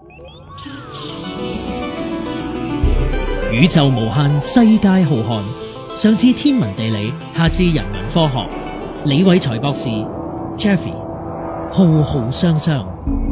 宇宙無限，世界浩瀚。上至天文地理，下至人文科學。李偉才博士 Jeffrey 浩浩湯湯。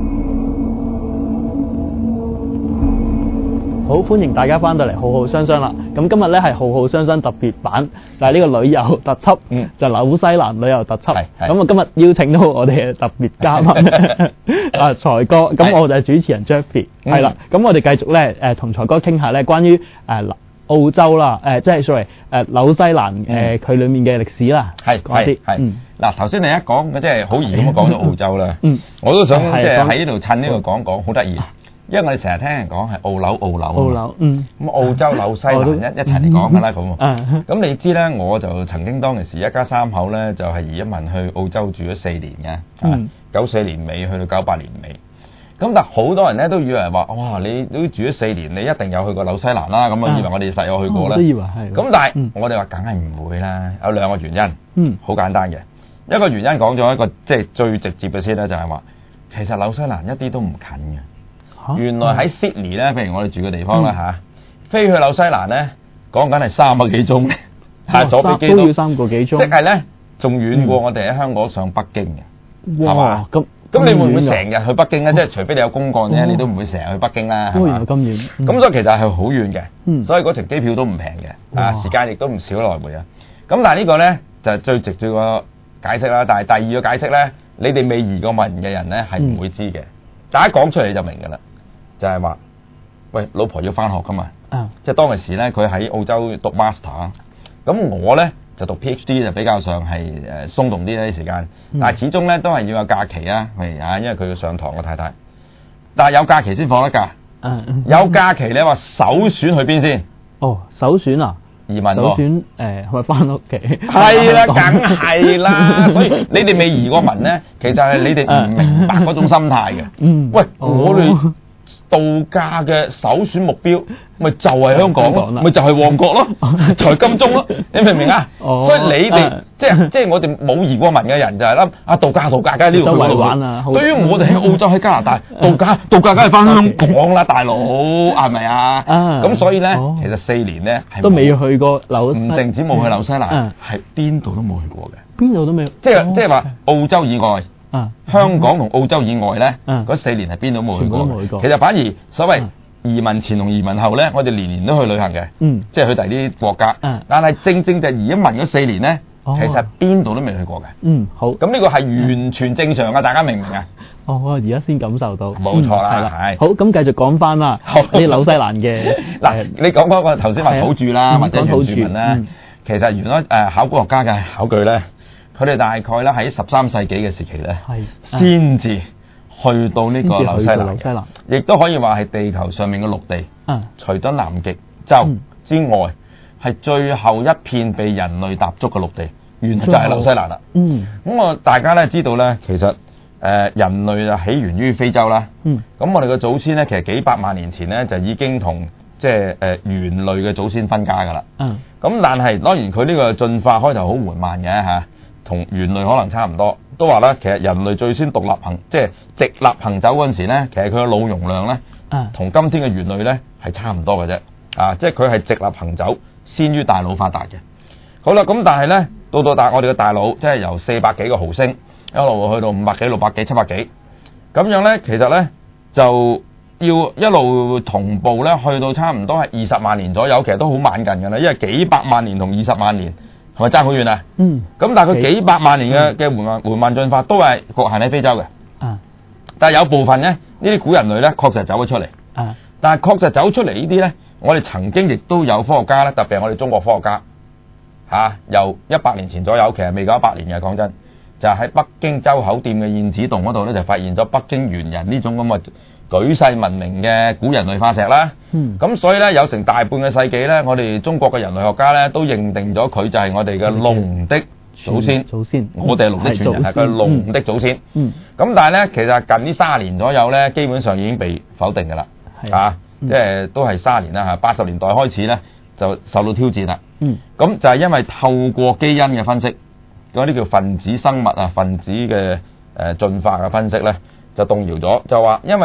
好，歡迎大家翻到嚟浩浩湯湯啦。咁今日咧係浩浩湯湯特別版，就係呢個旅遊特輯，就紐西蘭旅遊特輯。咁啊，今日邀請到我哋嘅特別嘉賓啊財哥，咁我就係主持人 Jeffrey， 係啦。咁我哋繼續咧同財哥傾下咧關於澳洲啦，即係紐西蘭佢裡面嘅歷史啦，講啲。 嗱，頭先你一講即係好易咁講咗澳洲啦，我都想即係喺呢度趁呢度講，好得意。因為我哋成日聽人講係澳紐，咁澳洲紐西蘭一齊嚟講㗎啦咁。咁你知咧，我就曾經當其時一家三口咧，就係移民去澳洲住咗4年嘅，94年尾去到98年尾。咁但好多人咧都以為話，哇！你都住咗4年，你一定有去過紐西蘭啦。咁啊，以為我哋實有去過啦。 都以為係。 咁但係我哋話梗係唔會啦，有2個原因。好簡單嘅，一個原因講咗一個即係最直接嘅先咧，就係話其實紐西蘭一啲都唔近嘅。原來喺 Sydney 咧，譬如我哋住嘅地方啦飛去紐西蘭咧，講緊係3個幾鐘，坐飛機都要3個幾鐘， 即係咧仲遠過我哋喺香港上北京嘅，係嘛？咁你會唔會成日去北京咧？即係除非你有公幹啫，你都唔會成日去北京啦，係嘛？ 咁遠， 咁所以其實係好遠嘅，所以嗰程機票都唔平嘅，時間亦都唔少來回啊。咁但係呢個咧就係最直接個解釋啦。但係第二個解釋咧，你哋未移過民嘅人咧係唔會知嘅，大家講出嚟就明㗎啦。就係話，喂，老婆要翻學噶嘛？即係當其時咧，佢喺澳洲讀 master， 咁我咧就讀 PhD 就比較上係鬆動啲呢啲時間，但係始終咧都係要有假期啊，因為佢要上堂個太太，但係有假期先放得假，有假期你話首選去邊先？ 首選啊？ 移民首選係咪翻屋企？ 係啦，梗係啦，所以你哋未移過民咧，其實係你哋唔明白嗰種心態嘅。喂，我哋度假嘅首選目標，咪就係香港咯，咪就係旺角咯，就係金鐘咯，你明唔明啊？所以你哋即係我哋冇移過民嘅人就係諗度假，梗係呢度去玩啊！對於我哋喺澳洲喺加拿大度假，梗係翻香港啦，大佬係咪啊？咁所以咧，其實4年咧都未去過紐西蘭， 唔淨止冇去紐西蘭，係邊度都冇去過嘅， 邊度都未， 即係話澳洲以外。香港同澳洲以外咧，嗰4年係邊度冇去過？其實反而所謂移民前同移民後咧，我哋年年都去旅行嘅，即係去第啲國家。但係正就移民嗰4年咧，其實邊度都未去過嘅。好，咁呢個係完全正常嘅，大家明唔明啊？ 我而家先感受到。 冇錯啦，係。 好，咁繼續講翻啦，啲紐西蘭嘅嗱，你講嗰個頭先話土著啦，或者原住民啦，其實原來考古學家嘅考據咧。佢哋大概咧喺13世紀嘅時期咧，先至去到呢個紐西蘭，亦都可以話係地球上面嘅陸地，除咗南極洲之外，係最後一片被人類踏足嘅陸地，原來就係紐西蘭啦。咁大家咧知道咧，其實人類就起源於非洲啦。咁我哋嘅祖先咧，其實幾百萬年前咧就已經同即係猿類嘅祖先分家㗎啦。咁但係當然佢呢個進化開頭好緩慢嘅同猿類可能差唔多，都話咧，其實人類最先即係直立行走嗰陣時咧，其實佢嘅腦容量咧，同今天嘅猿類咧係差唔多嘅啫，即係佢係直立行走先於大腦發達嘅。好啦，咁但係咧，到我哋嘅大腦，即係由400幾個毫升一路去到500幾、600幾、700幾，咁樣咧，其實咧就要一路同步咧，去到差唔多係20萬年左右，其實都好晚近㗎啦，因為幾百萬年同20萬年。係咪爭好遠啊？咁但係佢幾百萬年嘅緩慢進化都係局限喺非洲嘅。但係有部分咧，呢啲古人類咧確實走咗出嚟。但係確實走出嚟呢啲咧，我哋曾經亦都有科學家咧，特別係我哋中國科學家由100年前左右，其實未夠100年嘅，講真，就係喺北京周口店嘅燕子洞嗰度咧，就發現咗北京猿人呢種咁嘅舉世聞名嘅古人類化石啦。咁所以咧，有成大半個世紀咧，我哋中國嘅人類學家咧都認定咗佢就係我哋嘅龍的祖先。我哋係龍的傳人，係佢龍的祖先。咁但係咧，其實近呢30年左右咧，基本上已經被否定㗎啦。即係都係30年啦80年代開始咧就受到挑戰啦。咁就係因為透過基因嘅分析，嗰啲叫分子生物分子嘅進化嘅分析咧，就動搖咗，就話因為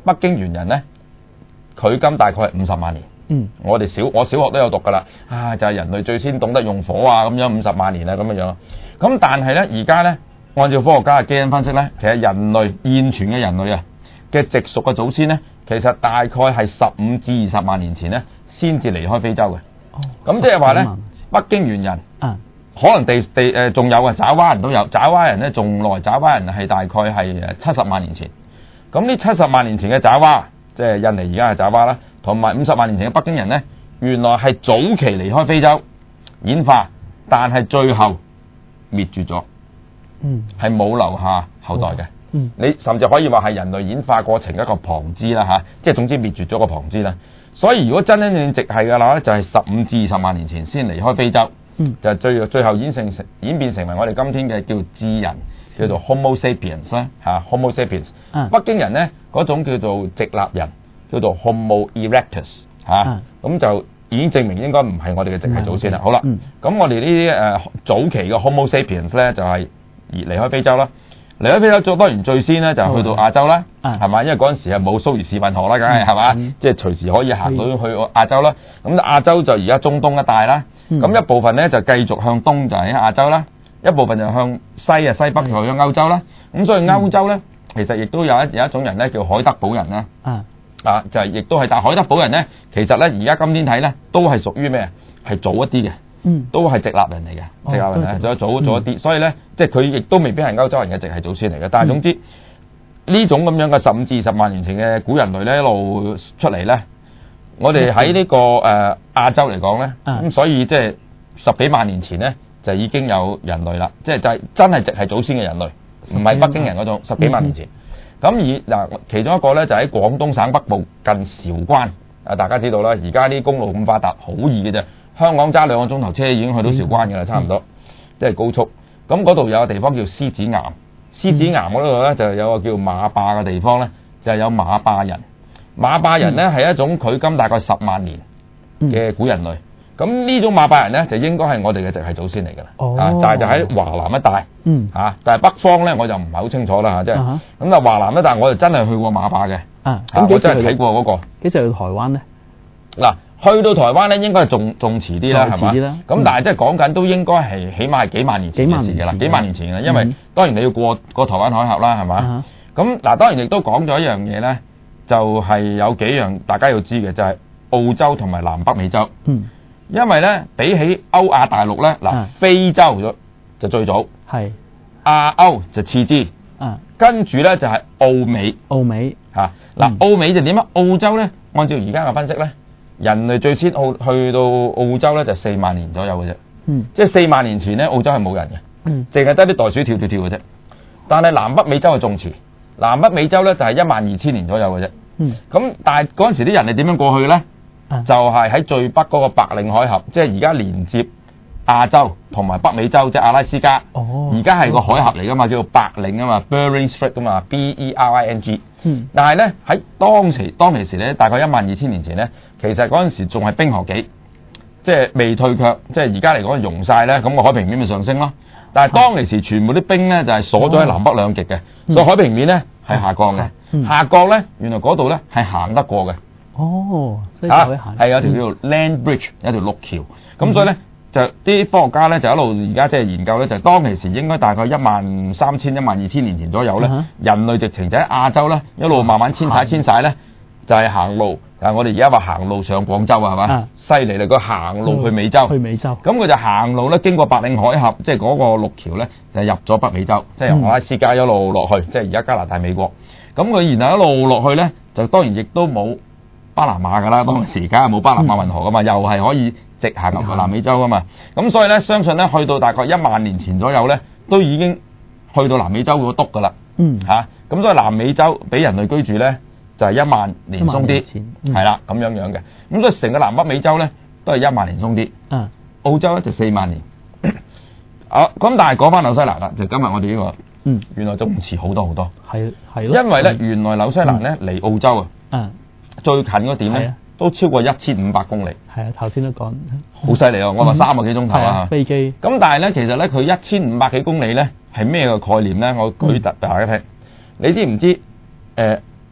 北京猿人咧，距今大概係50萬年。我小學都有讀㗎啦，就係人類最先懂得用火啊，咁樣50萬年啊，咁樣。咁但係咧，而家咧，按照科學家嘅基因分析咧，其實人類現存嘅人類啊嘅直屬嘅祖先咧，其實大概係15至20萬年前咧，先至離開非洲嘅。咁即係話咧，北京猿人可能仲有啊，爪哇人都有，爪哇人咧仲耐，爪哇人係大概係70萬年前。咁呢70萬年前嘅爪哇，即係印尼而家嘅爪哇啦，同埋50萬年前嘅北京人咧，原來係早期離開非洲演化，但係最後滅絕咗，係冇留下後代嘅。你甚至可以話係人類演化過程一個旁支啦嚇，即係總之滅絕咗個旁支啦。所以如果真真正正直係嘅話咧，就係15至20萬年前先離開非洲，就係最後演變成為我哋今天嘅叫智人，叫做 Homo sapiens 啦嚇 ，Homo sapiens。北京人咧嗰種叫做直立人，叫做 Homo erectus 嚇，咁就已經證明應該唔係我哋嘅直系祖先啦。好啦，咁我哋呢啲早期嘅 Homo sapiens 咧就係離開非洲啦。離開非洲當然最先咧就去到亞洲啦，係嘛？因為嗰陣時係冇蘇伊士運河啦，梗係係嘛？即係隨時可以行到去亞洲啦。咁亞洲就而家中東一帶啦。咁一部分咧就繼續向東就喺亞洲啦，一部分就向西北就向歐洲啦。咁所以歐洲咧其實亦都有一種人咧叫海德堡人啦。就係亦都係，但海德堡人咧其實咧而家今天睇咧都係屬於咩？係早一啲嘅。都係直立人嚟嘅，直立人嚟，再早一啲，所以咧，即係佢亦都未必係歐洲人嘅直系祖先嚟嘅。但係總之呢種咁樣嘅15至20萬年前嘅古人類咧一路出嚟咧，我哋喺呢個亞洲嚟講咧，咁所以即係10幾萬年前咧就已經有人類啦，即係就係真係直系祖先嘅人類，唔係北京人嗰種10幾萬年前。咁其中一個咧就喺廣東省北部近韶關，大家知道啦，而家啲公路咁發達，好易嘅啫。香港揸2個鐘頭車已經去到韶關嘅啦，差唔多，即係高速。咁嗰度有個地方叫獅子岩，獅子岩嗰度咧就有個叫馬霸嘅地方咧，就係有馬霸人。馬霸人咧係一種距今大概10萬年嘅古人類。咁呢種馬霸人咧就應該係我哋嘅直系祖先嚟㗎啦。但係就喺華南一帶。但係北方咧我就唔係好清楚啦嚇，即係咁但係華南一帶我就真係去過馬霸嘅。咁我真係睇過嗰個。 幾時去台灣咧？ 嗱。去到台灣咧，應該係仲遲啲啦，係嘛？咁但係即係講緊都應該係起碼係幾萬年前嘅事㗎啦，幾萬年前嘅，因為當然你要過台灣海峽啦，係嘛？咁嗱，當然亦都講咗一樣嘢咧，就係有幾樣大家要知嘅，就係澳洲同埋南北美洲。因為咧比起歐亞大陸咧，嗱非洲就最早，係亞歐就次之，跟住咧就係澳美嚇。嗱澳美就點啊？澳洲咧，按照而家嘅分析咧。人類最先去到澳洲咧就4萬年左右嘅啫，即係4萬年前咧澳洲係冇人嘅，淨係得啲袋鼠跳嘅啫。但係南北美洲係仲遲，南北美洲咧就係12000年左右嘅啫。咁但係嗰陣時啲人係點樣過去咧？就係喺最北嗰個白令海峽，即係而家連接亞洲同埋北美洲，即係阿拉斯加。而家係個海峽嚟噶嘛，叫做白令啊嘛 ，Bering Strait 噶嘛 ，Bering。但係咧喺當其時咧，大概12000年前咧，其實嗰陣時仲係冰河期，即係未退卻，即係而家嚟講溶晒咧，咁個海平面咪上升咯。但係當其時全部啲冰咧就係鎖咗喺南北兩極嘅，所以海平面咧係下降嘅。下降咧，原來嗰度咧係行得過嘅。 所以就可以行。 係有條叫做 land bridge，有條陸橋。咁所以咧就啲科學家咧就一路而家即係研究咧，就當其時應該大概13000、12000年前左右咧，人類直情就喺亞洲咧一路慢慢遷徙咧，就係行路。我哋而家話行路上廣州啊，係嘛？犀利啦！佢行路去美洲。咁佢就行路咧，經過白令海峽，即係嗰個陸橋咧，就入咗北美洲，即係由阿拉斯加一路落去，即係而家加拿大、美國。咁佢然後一路落去咧，就當然亦都冇巴拿馬㗎啦。當時梗係冇巴拿馬運河㗎嘛，又係可以直行入南美洲㗎嘛。咁所以咧，相信咧去到大概1萬年前左右咧，都已經去到南美洲嗰篤㗎啦。咁所以南美洲俾人類居住咧。就係1萬年鬆啲，係啦咁樣嘅。咁所以成個南北美洲咧都係1萬年鬆啲。澳洲咧就4萬年。咁但係講翻紐西蘭啦，就今日我哋呢個，原來仲遲好多好多。係因為咧原來紐西蘭咧離澳洲最近嗰點咧都超過1500公里。係啊，頭先都講。好犀利啊！我話3個幾鐘頭啊。飛機。咁但係咧，其實咧佢1500幾公里咧係咩個概念咧？我舉大家聽。你知唔知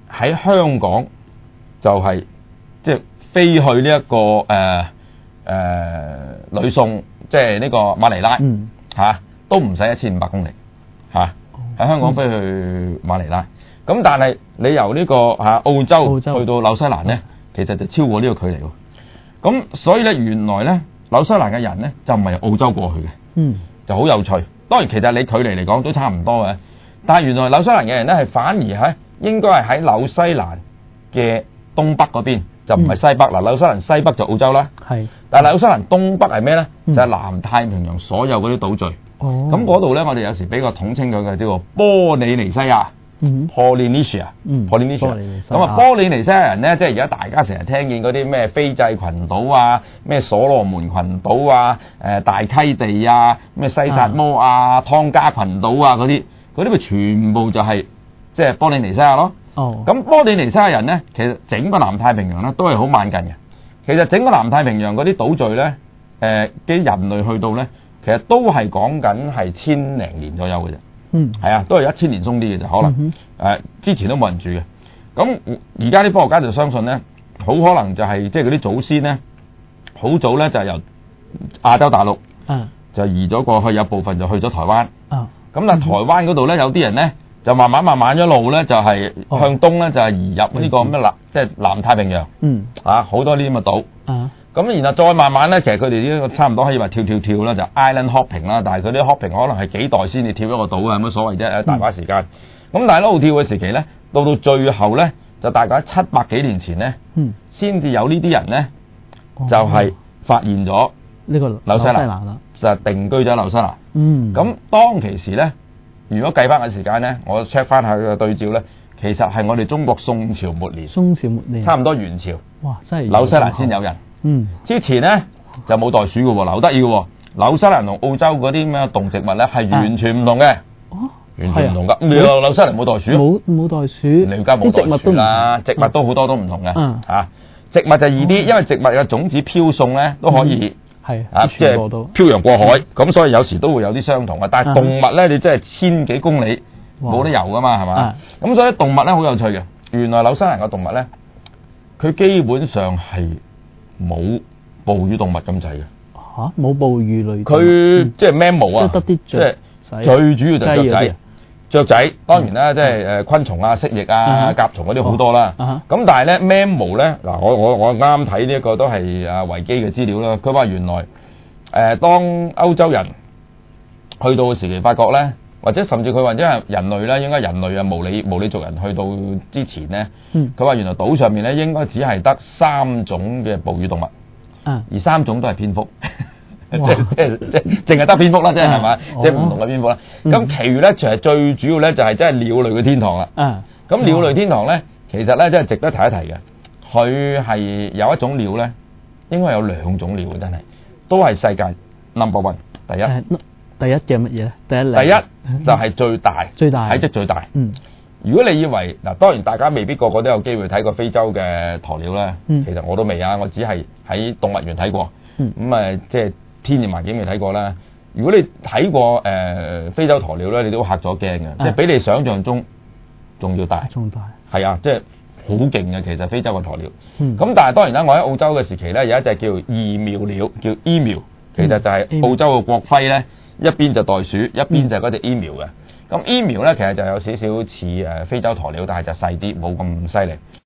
喺香港就係即係飛去呢、一個呂宋，即係呢個馬尼拉都唔使1500公里喺香港飛去馬尼拉。咁但係你由呢個澳洲去到紐西蘭咧，其實就超過呢個距離喎。咁所以咧，原來咧紐西蘭嘅人咧就唔係由澳洲過去嘅，就好有趣。當然其實你距離嚟講都差唔多嘅，但係原來紐西蘭嘅人咧係反而應該係喺紐西蘭嘅東北嗰邊，就唔係西北。嗱，紐西蘭西北就澳洲啦，但係紐西蘭東北係咩咧？就係南太平洋所有嗰啲島嶼。咁嗰度咧，我哋有時比較統稱佢嘅叫做波里尼西亞。Polynesia。咁啊，波里尼西亞人咧，即係而家大家成日聽見嗰啲咩斐濟群島啊、咩所羅門群島啊、大溪地啊、咩西薩摩啊、湯加群島啊嗰啲咪全部就係即係波里尼西亞咯。咁波里尼西亞人咧，其實整個南太平洋咧都係好晚近嘅。其實整個南太平洋嗰啲島嶼咧，啲人類去到咧，其實都係講緊係1000零年左右嘅啫。係啊，都係1000年鬆啲嘅啫，可能之前都冇人住嘅。咁而家啲科學家就相信咧，好可能就係即係嗰啲祖先咧，好早咧就係由亞洲大陸就移咗過去，有部分就去咗台灣。咁但係台灣嗰度咧，有啲人咧就慢慢一路咧就係向東咧就係移入呢個咩即係南太平洋。好多呢啲咁嘅島。咁然後再慢慢咧，其實佢哋呢個差唔多可以話跳啦，就 island hopping 啦。但係佢啲 hopping 可能係幾代先至跳一個島啊，有乜所謂啫？大把時間。咁但係一路跳嘅時期咧，到最後咧，就大概700幾年前咧，先至有呢啲人咧，就係發現咗呢個紐西蘭啦， 就定居咗紐西蘭。咁當其時咧，如果計翻嘅時間咧，我 check 翻下個對照咧，其實係我哋中國宋朝末年，差唔多元朝。 哇！真係紐西蘭先有人。之前咧就冇袋鼠嘅喎，留得意嘅喎。紐西蘭同澳洲嗰啲咩動植物咧係完全唔同嘅，完全唔同㗎。你話紐西蘭冇袋鼠？ 冇袋鼠。 你而家冇袋鼠啦，植物都好多都唔同嘅。植物就易啲，因為植物嘅種子飄送咧都可以即係漂洋過海，咁所以有時都會有啲相同嘅。但係動物咧，你真係1000幾公里冇得遊㗎嘛，係嘛？咁所以動物咧好有趣嘅。原來紐西蘭嘅動物咧，佢基本上係冇哺乳動物咁滯嘅。 冇哺乳類。 佢即係 mammal 啊，即係最主要就係雀仔。雀仔當然啦，即係昆蟲啊、蜥蜴啊、甲蟲嗰啲好多啦。咁但係咧 mammal 咧，嗱我啱睇呢一個都係維基嘅資料啦。佢話原來當歐洲人去到嘅時期，發覺咧，或者甚至佢或者係人類咧，應該人類啊毛里族人去到之前咧，佢話原來島上面咧應該只係得3種嘅哺乳動物，而3種都係蝙蝠，即淨係得蝙蝠啦，即係嘛，即係唔同嘅蝙蝠啦。咁其餘咧就係最主要咧就係真係鳥類嘅天堂啦。咁鳥類天堂咧，其實咧真係值得提一提嘅。佢係有一種鳥咧，應該有2種鳥嘅，真係都係世界 number one 第一。 第一嘅乜嘢咧？第一就係最大，體積最大。如果你以為嗱，當然大家未必個個都有機會睇過非洲嘅鴕鳥啦。其實我都未啊，我只係喺動物園睇過。咁即係天然環境未睇過啦。如果你睇過非洲鴕鳥咧，你都嚇咗驚嘅，即係比你想象中仲要大。仲大。係啊，即係好勁嘅，其實非洲嘅鴕鳥。咁但係當然啦，我喺澳洲嘅時期咧，有一隻叫異苗鳥，叫 emu，其實就係澳洲嘅國徽咧。一邊就袋鼠，一邊就嗰隻 emu 嘅。咁 emu 咧，其實就有少少似非洲鴕鳥，但係就細啲，冇咁犀利。